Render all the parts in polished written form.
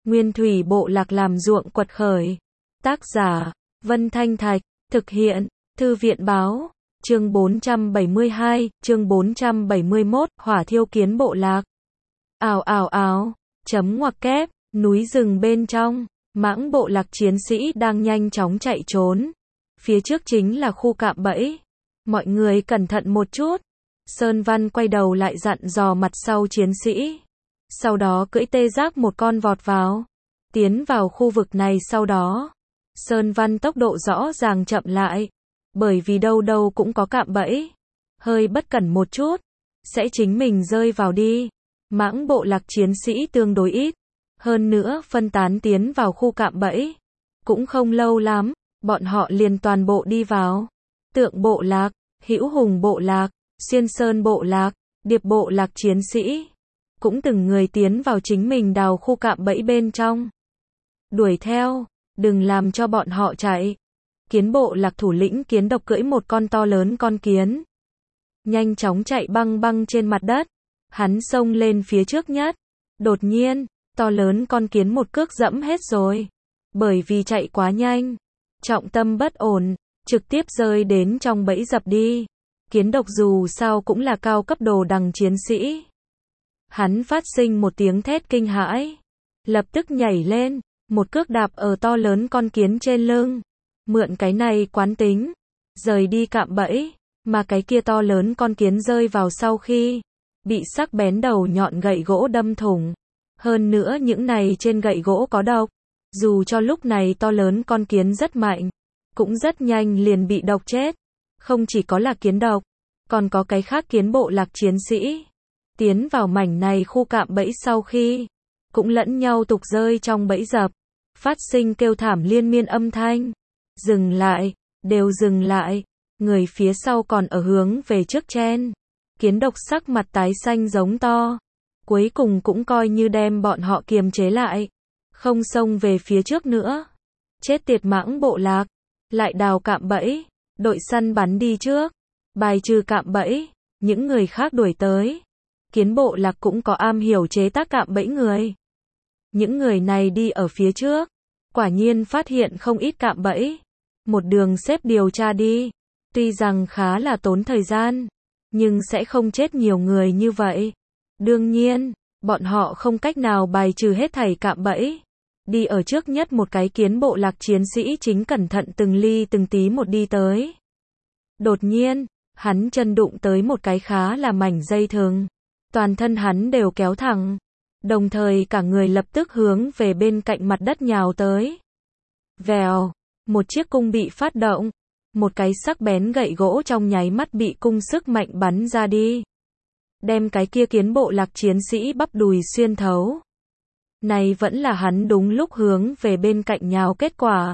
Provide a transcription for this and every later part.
Nguyên thủy bộ lạc làm ruộng quật khởi. Tác giả, Vân Thanh Thạch, thực hiện, Thư viện báo, chương 472, chương 471, hỏa thiêu kiến bộ lạc. Ào ào ào, chấm ngoặc kép, núi rừng bên trong, mãng bộ lạc chiến sĩ đang nhanh chóng chạy trốn. Phía trước chính là khu cạm bẫy. Mọi người cẩn thận một chút. Sơn Văn quay đầu lại dặn dò mặt sau chiến sĩ. Sau đó cưỡi tê giác một con vọt vào. Tiến vào khu vực này sau đó. Sơn Văn tốc độ rõ ràng chậm lại. Bởi vì đâu đâu cũng có cạm bẫy. Hơi bất cẩn một chút. Sẽ chính mình rơi vào đi. Mãng bộ lạc chiến sĩ tương đối ít. Hơn nữa phân tán tiến vào khu cạm bẫy. Cũng không lâu lắm. Bọn họ liền toàn bộ đi vào. Tượng bộ lạc, Hữu Hùng bộ lạc, Xuyên Sơn bộ lạc, Điệp bộ lạc chiến sĩ. Cũng từng người tiến vào chính mình đào khu cạm bẫy bên trong. Đuổi theo, đừng làm cho bọn họ chạy. Kiến bộ lạc thủ lĩnh kiến độc cưỡi một con to lớn con kiến. Nhanh chóng chạy băng băng trên mặt đất. Hắn xông lên phía trước nhất. Đột nhiên, to lớn con kiến một cước dẫm hết rồi. Bởi vì chạy quá nhanh. Trọng tâm bất ổn, trực tiếp rơi đến trong bẫy dập đi. Kiến độc dù sao cũng là cao cấp đồ đằng chiến sĩ. Hắn phát sinh một tiếng thét kinh hãi. Lập tức nhảy lên, một cước đạp ở to lớn con kiến trên lưng. Mượn cái này quán tính, rời đi cạm bẫy, mà cái kia to lớn con kiến rơi vào sau khi bị sắc bén đầu nhọn gậy gỗ đâm thủng. Hơn nữa những này trên gậy gỗ có độc. Dù cho lúc này to lớn con kiến rất mạnh, cũng rất nhanh liền bị độc chết. Không chỉ có là kiến độc, còn có cái khác kiến bộ lạc chiến sĩ. Tiến vào mảnh này khu cạm bẫy sau khi, cũng lẫn nhau tục rơi trong bẫy dập. Phát sinh kêu thảm liên miên âm thanh. Dừng lại, đều dừng lại. Người phía sau còn ở hướng về trước chen. Kiến độc sắc mặt tái xanh giống to. Cuối cùng cũng coi như đem bọn họ kiềm chế lại. Không xông về phía trước nữa. Chết tiệt mãng bộ lạc. Lại đào cạm bẫy. Đội săn bắn đi trước. Bài trừ cạm bẫy. Những người khác đuổi tới. Kiến bộ lạc cũng có am hiểu chế tác cạm bẫy người. Những người này đi ở phía trước. Quả nhiên phát hiện không ít cạm bẫy. Một đường xếp điều tra đi. Tuy rằng khá là tốn thời gian. Nhưng sẽ không chết nhiều người như vậy. Đương nhiên, bọn họ không cách nào bài trừ hết thảy cạm bẫy. Đi ở trước nhất một cái kiến bộ lạc chiến sĩ chính cẩn thận từng ly từng tí một đi tới. Đột nhiên, hắn chân đụng tới một cái khá là mảnh dây thừng. Toàn thân hắn đều kéo thẳng. Đồng thời cả người lập tức hướng về bên cạnh mặt đất nhào tới. Vèo, một chiếc cung bị phát động. Một cái sắc bén gậy gỗ trong nháy mắt bị cung sức mạnh bắn ra đi. Đem cái kia kiến bộ lạc chiến sĩ bắp đùi xuyên thấu. Này vẫn là hắn đúng lúc hướng về bên cạnh nhào kết quả.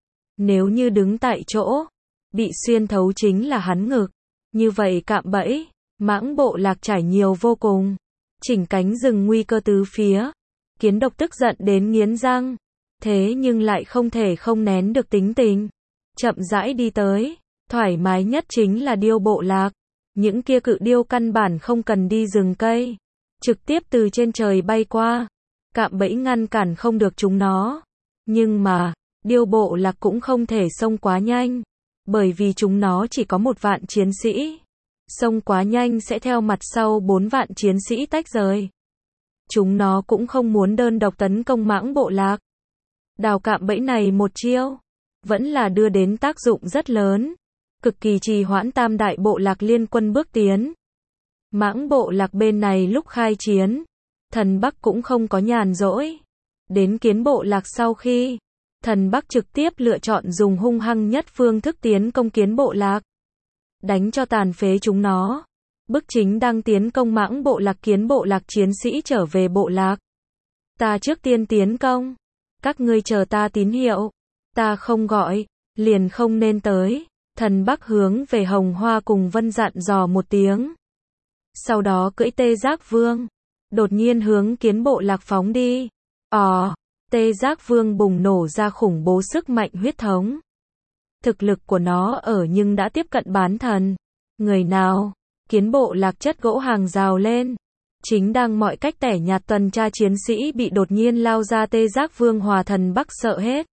Nếu như đứng tại chỗ, bị xuyên thấu chính là hắn ngực. Như vậy cạm bẫy, mãng bộ lạc trải nhiều vô cùng. Chỉnh cánh rừng nguy cơ tứ phía. Kiến độc tức giận đến nghiến răng. Thế nhưng lại không thể không nén được tính tình. Chậm rãi đi tới. Thoải mái nhất chính là điêu bộ lạc. Những kia cự điêu căn bản không cần đi rừng cây. Trực tiếp từ trên trời bay qua. Cạm bẫy ngăn cản không được chúng nó. Nhưng mà, điêu bộ lạc cũng không thể xông quá nhanh. Bởi vì chúng nó chỉ có 1 vạn chiến sĩ. Xông quá nhanh sẽ theo mặt sau 4 vạn chiến sĩ tách rời. Chúng nó cũng không muốn đơn độc tấn công mãng bộ lạc. Đào cạm bẫy này một chiêu. Vẫn là đưa đến tác dụng rất lớn. Cực kỳ trì hoãn tam đại bộ lạc liên quân bước tiến. Mãng bộ lạc bên này lúc khai chiến. Thần Bắc cũng không có nhàn rỗi. Đến kiến bộ lạc sau khi. Thần Bắc trực tiếp lựa chọn dùng hung hăng nhất phương thức tiến công kiến bộ lạc. Đánh cho tàn phế chúng nó. Bức chính đang tiến công mãng bộ lạc kiến bộ lạc chiến sĩ trở về bộ lạc. Ta trước tiên tiến công. Các ngươi chờ ta tín hiệu. Ta không gọi, liền không nên tới. Thần Bắc hướng về Hồng Hoa cùng Vân dặn dò một tiếng. Sau đó cưỡi tê giác vương. Đột nhiên hướng kiến bộ lạc phóng đi. Tê giác vương bùng nổ ra khủng bố sức mạnh huyết thống. Thực lực của nó ở nhưng đã tiếp cận bán thần. Người nào? Kiến bộ lạc chất gỗ hàng rào lên. Chính đang mọi cách tẻ nhạt tuần tra chiến sĩ bị đột nhiên lao ra Tê Giác Vương hòa Thần Bắc sợ hết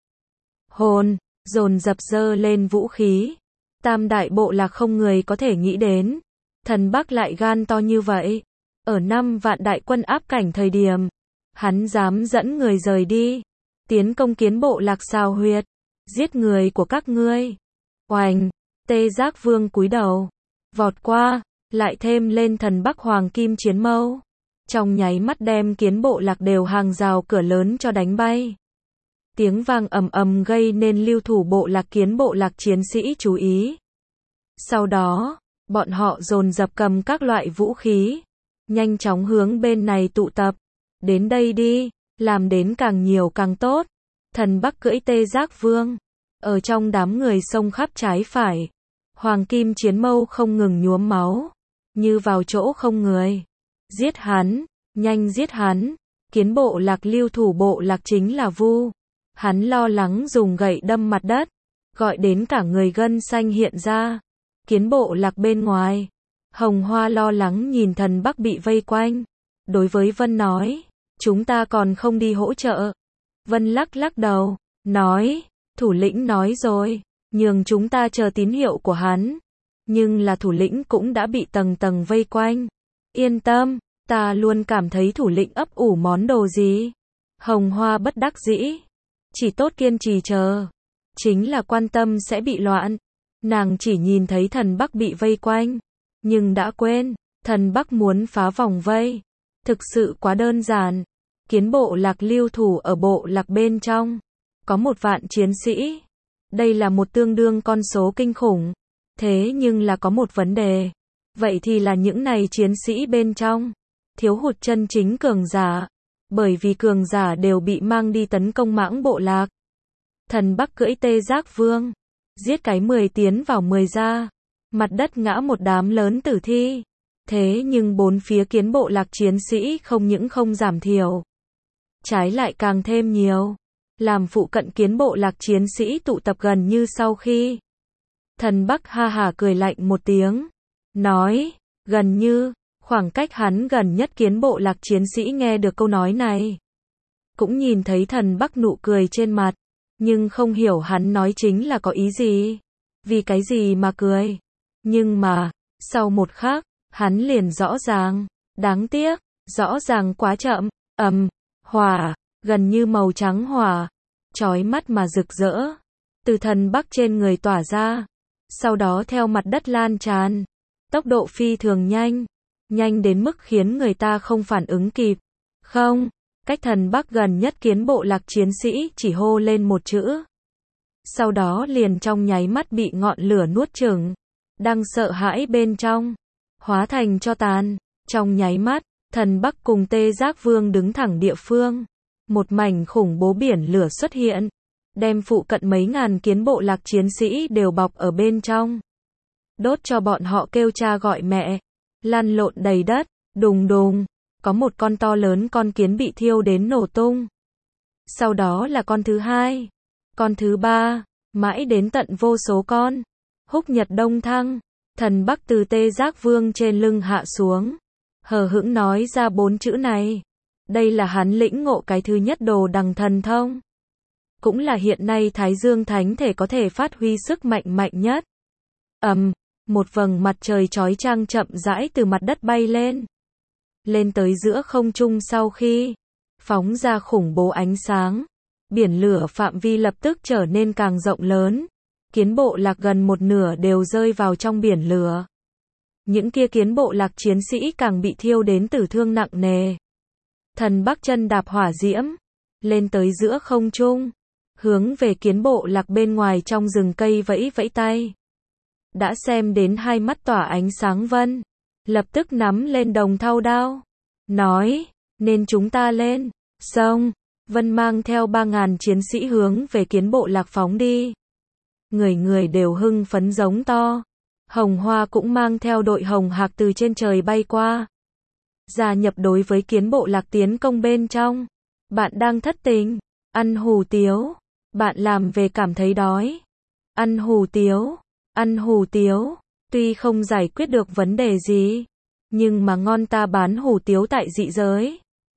hồn, dồn dập giơ lên vũ khí. Tam đại bộ lạc không người có thể nghĩ đến. Thần Bắc lại gan to như vậy. Ở 5 vạn đại quân áp cảnh thời điểm, hắn dám dẫn người rời đi, tiến công kiến bộ lạc Xào Huyệt, giết người của các ngươi. Oành, Tê Giác Vương cúi đầu, vọt qua, lại thêm lên Thần Bắc Hoàng Kim Chiến Mâu. Trong nháy mắt đem kiến bộ lạc đều hàng rào cửa lớn cho đánh bay. Tiếng vang ầm ầm gây nên lưu thủ bộ lạc kiến bộ lạc chiến sĩ chú ý. Sau đó, bọn họ dồn dập cầm các loại vũ khí, nhanh chóng hướng bên này tụ tập. Đến đây đi, làm đến càng nhiều càng tốt. Thần Bắc cưỡi Tê Giác Vương, ở trong đám người xông khắp trái phải. Hoàng Kim Chiến Mâu không ngừng nhuốm máu, như vào chỗ không người. Giết hắn, nhanh giết hắn. Kiến bộ lạc lưu thủ bộ lạc chính là Vu. Hắn lo lắng dùng gậy đâm mặt đất, gọi đến cả người gân xanh hiện ra. Kiến bộ lạc bên ngoài, Hồng Hoa lo lắng nhìn Thần Bắc bị vây quanh. Đối với Vân nói, chúng ta còn không đi hỗ trợ. Vân lắc lắc đầu, nói, thủ lĩnh nói rồi, nhường chúng ta chờ tín hiệu của hắn. Nhưng là thủ lĩnh cũng đã bị tầng tầng vây quanh. Yên tâm, ta luôn cảm thấy thủ lĩnh ấp ủ món đồ gì. Hồng Hoa bất đắc dĩ, chỉ tốt kiên trì chờ. Chính là quan tâm sẽ bị loạn. Nàng chỉ nhìn thấy Thần Bắc bị vây quanh, nhưng đã quên, Thần Bắc muốn phá vòng vây. Thực sự quá đơn giản. Kiến bộ lạc lưu thủ ở bộ lạc bên trong, có 1 vạn chiến sĩ. Đây là một tương đương con số kinh khủng. Thế nhưng là có một vấn đề. Vậy thì là những này chiến sĩ bên trong, thiếu hụt chân chính cường giả. Bởi vì cường giả đều bị mang đi tấn công mãng bộ lạc. Thần Bắc cưỡi Tê Giác Vương, giết cái 10 tiến vào 10 ra. Mặt đất ngã một đám lớn tử thi. Thế nhưng bốn phía kiến bộ lạc chiến sĩ không những không giảm thiểu, trái lại càng thêm nhiều. Làm phụ cận kiến bộ lạc chiến sĩ tụ tập gần như sau khi. Thần Bắc ha hả cười lạnh một tiếng. Nói, gần như, khoảng cách hắn gần nhất kiến bộ lạc chiến sĩ nghe được câu nói này. Cũng nhìn thấy Thần Bắc nụ cười trên mặt. Nhưng không hiểu hắn nói chính là có ý gì. Vì cái gì mà cười. Nhưng mà, sau một khắc, hắn liền rõ ràng. Đáng tiếc, rõ ràng quá chậm. Hỏa, gần như màu trắng hỏa, chói mắt mà rực rỡ, từ Thần Bắc trên người tỏa ra, sau đó theo mặt đất lan tràn, tốc độ phi thường nhanh, nhanh đến mức khiến người ta không phản ứng kịp. Không, cách Thần Bắc gần nhất kiến bộ lạc chiến sĩ chỉ hô lên một chữ. Sau đó liền trong nháy mắt bị ngọn lửa nuốt chửng, đang sợ hãi bên trong, hóa thành tro tàn. Trong nháy mắt, Thần Bắc cùng Tê Giác Vương đứng thẳng địa phương. Một mảnh khủng bố biển lửa xuất hiện, đem phụ cận mấy ngàn kiến bộ lạc chiến sĩ đều bọc ở bên trong. Đốt cho bọn họ kêu cha gọi mẹ, lăn lộn đầy đất, đùng đùng, có một con to lớn con kiến bị thiêu đến nổ tung. Sau đó là con thứ hai, con thứ ba, mãi đến tận vô số con. Húc nhật đông thăng, Thần Bắc từ Tê Giác Vương trên lưng hạ xuống, hờ hững nói ra 4 chữ này. Đây là hắn lĩnh ngộ cái thứ nhất đồ đằng thần thông. Cũng là hiện nay Thái Dương Thánh Thể có thể phát huy sức mạnh mạnh nhất. Một vầng mặt trời chói chang chậm rãi từ mặt đất bay lên. Lên tới giữa không trung sau khi phóng ra khủng bố ánh sáng. Biển lửa phạm vi lập tức trở nên càng rộng lớn. Kiến bộ lạc gần một nửa đều rơi vào trong biển lửa. Những kia kiến bộ lạc chiến sĩ càng bị thiêu đến tử thương nặng nề. Thần Bắc chân đạp hỏa diễm, lên tới giữa không trung, hướng về kiến bộ lạc bên ngoài trong rừng cây vẫy vẫy tay. Đã xem đến hai mắt tỏa ánh sáng Vân, lập tức nắm lên đồng thau đao, nói, nên chúng ta lên, xông. Vân mang theo 3.000 chiến sĩ hướng về kiến bộ lạc phóng đi. Người người đều hưng phấn giống to. Hồng Hoa cũng mang theo đội hồng hạc từ trên trời bay qua. Gia nhập đối với kiến bộ lạc tiến công bên trong. Bạn đang thất tình, ăn hủ tiếu. Bạn làm về cảm thấy đói. Ăn hủ tiếu, tuy không giải quyết được vấn đề gì. Nhưng mà ngon ta bán hủ tiếu tại dị giới.